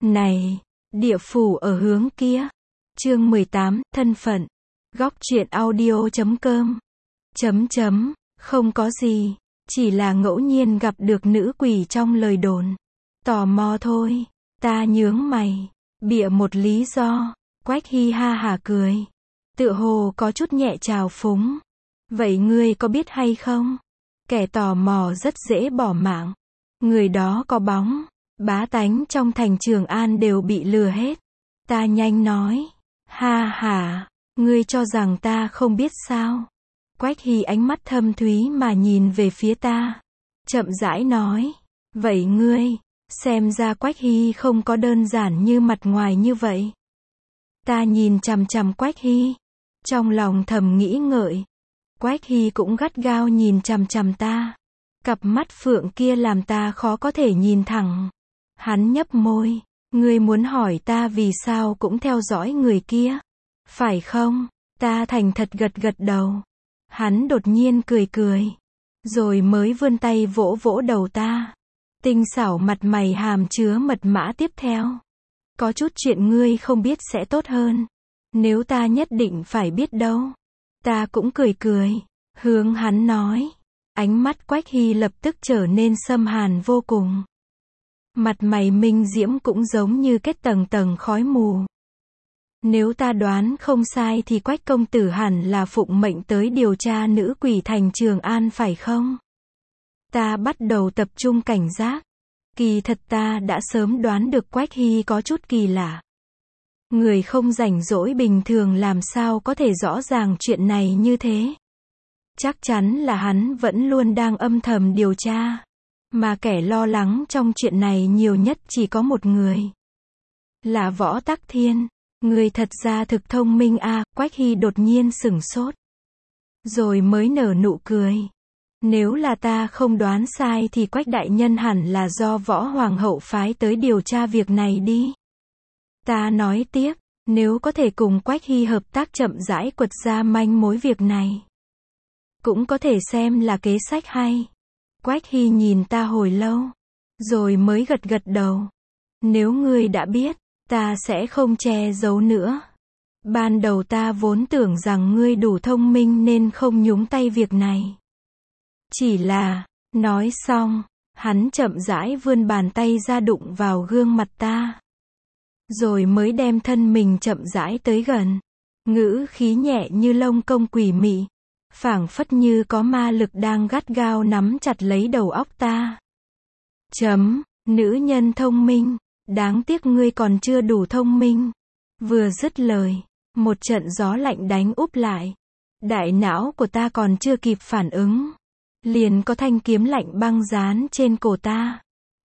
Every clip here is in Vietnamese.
Này, địa phủ ở hướng kia. Chương 18, thân phận. Góc truyện audio.com. Không có gì, chỉ là ngẫu nhiên gặp được nữ quỷ trong lời đồn. Tò mò thôi. Ta nhướng mày, bịa một lý do. Quách Hy ha hả cười, tựa hồ có chút nhẹ trào phúng. Vậy ngươi có biết hay không? Kẻ tò mò rất dễ bỏ mạng. Người đó có bóng. Bá tánh trong thành Trường An đều bị lừa hết. Ta nhanh nói. Ha ha, ngươi cho rằng ta không biết sao? Quách Hy ánh mắt thâm thúy mà nhìn về phía ta. Chậm rãi nói. Vậy ngươi, xem ra Quách Hy không có đơn giản như mặt ngoài như vậy. Ta nhìn chằm chằm Quách Hy, trong lòng thầm nghĩ ngợi. Quách Hy cũng gắt gao nhìn chằm chằm ta. Cặp mắt phượng kia làm ta khó có thể nhìn thẳng. Hắn nhấp môi. Ngươi muốn hỏi ta vì sao cũng theo dõi người kia, phải không? Ta thành thật gật gật đầu. Hắn đột nhiên cười cười, rồi mới vươn tay vỗ vỗ đầu ta. Tinh xảo mặt mày hàm chứa mật mã tiếp theo. Có chút chuyện ngươi không biết sẽ tốt hơn. Nếu ta nhất định phải biết đâu. Ta cũng cười cười, hướng hắn nói. Ánh mắt Quách Hy lập tức trở nên xâm hàn vô cùng. Mặt mày minh diễm cũng giống như kết tầng tầng khói mù. Nếu ta đoán không sai thì Quách công tử hẳn là phụng mệnh tới điều tra nữ quỷ thành Trường An phải không? Ta bắt đầu tập trung cảnh giác. Kỳ thật ta đã sớm đoán được Quách Hy có chút kỳ lạ. Người không rảnh rỗi bình thường làm sao có thể rõ ràng chuyện này như thế. Chắc chắn là hắn vẫn luôn đang âm thầm điều tra. Mà kẻ lo lắng trong chuyện này nhiều nhất chỉ có một người. Là Võ Tắc Thiên. Người thật ra thực thông minh à, Quách Hy đột nhiên sửng sốt. Rồi mới nở nụ cười. Nếu là ta không đoán sai thì Quách đại nhân hẳn là do Võ Hoàng hậu phái tới điều tra việc này đi. Ta nói tiếp, nếu có thể cùng Quách Hy hợp tác chậm rãi quật ra manh mối việc này. Cũng có thể xem là kế sách hay. Quách Hy nhìn ta hồi lâu, rồi mới gật gật đầu. Nếu ngươi đã biết, ta sẽ không che giấu nữa. Ban đầu ta vốn tưởng rằng ngươi đủ thông minh nên không nhúng tay việc này. Chỉ là, nói xong, hắn chậm rãi vươn bàn tay ra đụng vào gương mặt ta. Rồi mới đem thân mình chậm rãi tới gần. Ngữ khí nhẹ như lông công quỷ mị. Phảng phất như có ma lực đang gắt gao nắm chặt lấy đầu óc ta. Nữ nhân thông minh. Đáng tiếc ngươi còn chưa đủ thông minh. Vừa dứt lời, một trận gió lạnh đánh úp lại. Đại não của ta còn chưa kịp phản ứng. Liền có thanh kiếm lạnh băng dán trên cổ ta.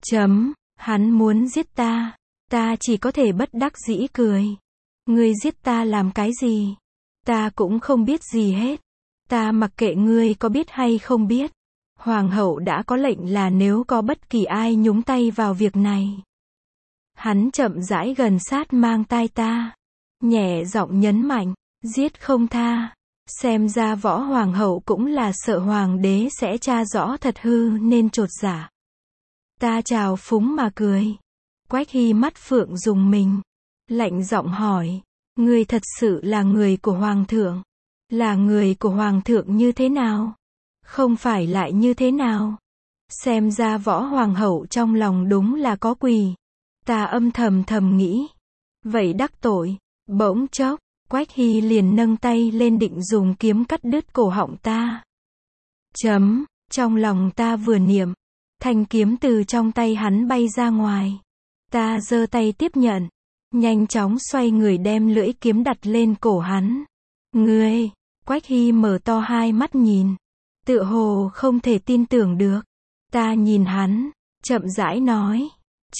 Hắn muốn giết ta. Ta chỉ có thể bất đắc dĩ cười. Ngươi giết ta làm cái gì? Ta cũng không biết gì hết. Ta mặc kệ ngươi có biết hay không biết. Hoàng hậu đã có lệnh là nếu có bất kỳ ai nhúng tay vào việc này. Hắn chậm rãi gần sát mang tai ta. Nhẹ giọng nhấn mạnh, giết không tha. Xem ra Võ Hoàng hậu cũng là sợ hoàng đế sẽ tra rõ thật hư nên chột dạ. Ta chào phúng mà cười. Quách Hy mắt phượng rùng mình. Lạnh giọng hỏi, ngươi thật sự là người của Hoàng thượng? Là người của Hoàng thượng như thế nào? Không phải lại như thế nào? Xem ra Võ Hoàng hậu trong lòng đúng là có quỷ. Ta âm thầm nghĩ. Vậy đắc tội. Bỗng chốc, Quách Hy liền nâng tay lên định dùng kiếm cắt đứt cổ họng ta. Trong lòng ta vừa niệm. Thanh kiếm từ trong tay hắn bay ra ngoài. Ta giơ tay tiếp nhận. Nhanh chóng xoay người đem lưỡi kiếm đặt lên cổ hắn. Ngươi! Quách Hy mở to hai mắt nhìn. Tựa hồ không thể tin tưởng được. Ta nhìn hắn, chậm rãi nói.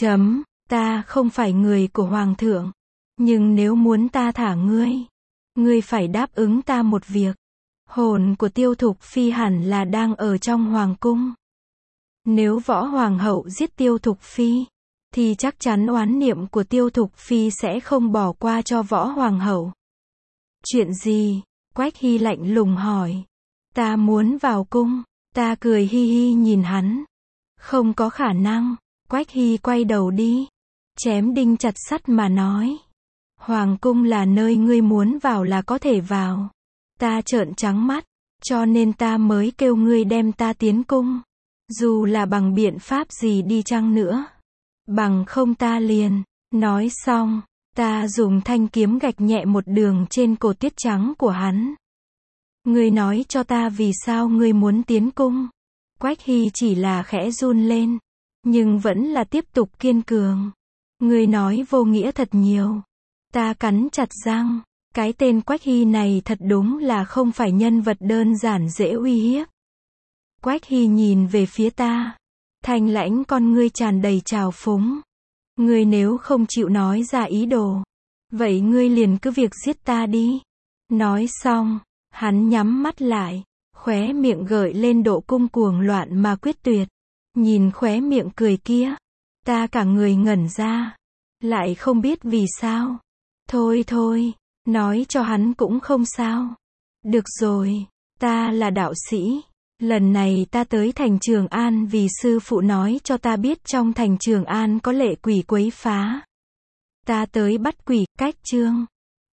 Ta không phải người của Hoàng thượng. Nhưng nếu muốn ta thả ngươi, ngươi phải đáp ứng ta một việc. Hồn của Tiêu Thục Phi hẳn là đang ở trong Hoàng cung. Nếu Võ Hoàng hậu giết Tiêu Thục Phi, thì chắc chắn oán niệm của Tiêu Thục Phi sẽ không bỏ qua cho Võ Hoàng hậu. Chuyện gì? Quách Hy lạnh lùng hỏi. Ta muốn vào cung. Ta cười hi hi nhìn hắn. Không có khả năng. Quách Hy quay đầu đi. chém đinh chặt sắt mà nói. Hoàng cung là nơi ngươi muốn vào là có thể vào. Ta trợn trắng mắt, cho nên ta mới kêu ngươi đem ta tiến cung. Dù là bằng biện pháp gì đi chăng nữa. Bằng không ta liền. Nói xong, ta dùng thanh kiếm gạch nhẹ một đường trên cổ tuyết trắng của hắn. Ngươi nói cho ta vì sao ngươi muốn tiến cung. Quách Hy chỉ là khẽ run lên, nhưng vẫn là tiếp tục kiên cường. Ngươi nói vô nghĩa thật nhiều. Ta cắn chặt răng, cái tên Quách Hy này thật đúng là không phải nhân vật đơn giản dễ uy hiếp. Quách Hy nhìn về phía ta, thanh lãnh con ngươi tràn đầy trào phúng. Ngươi nếu không chịu nói ra ý đồ, vậy ngươi liền cứ việc giết ta đi. Nói xong, hắn nhắm mắt lại, khóe miệng gợi lên độ cung cuồng loạn mà quyết tuyệt. Nhìn khóe miệng cười kia, ta cả người ngẩn ra, lại không biết vì sao. Thôi thôi, nói cho hắn cũng không sao. Được rồi, ta là đạo sĩ. Lần này ta tới thành Trường An vì sư phụ nói cho ta biết trong thành Trường An có lệ quỷ quấy phá. Ta tới bắt quỷ, cách chương.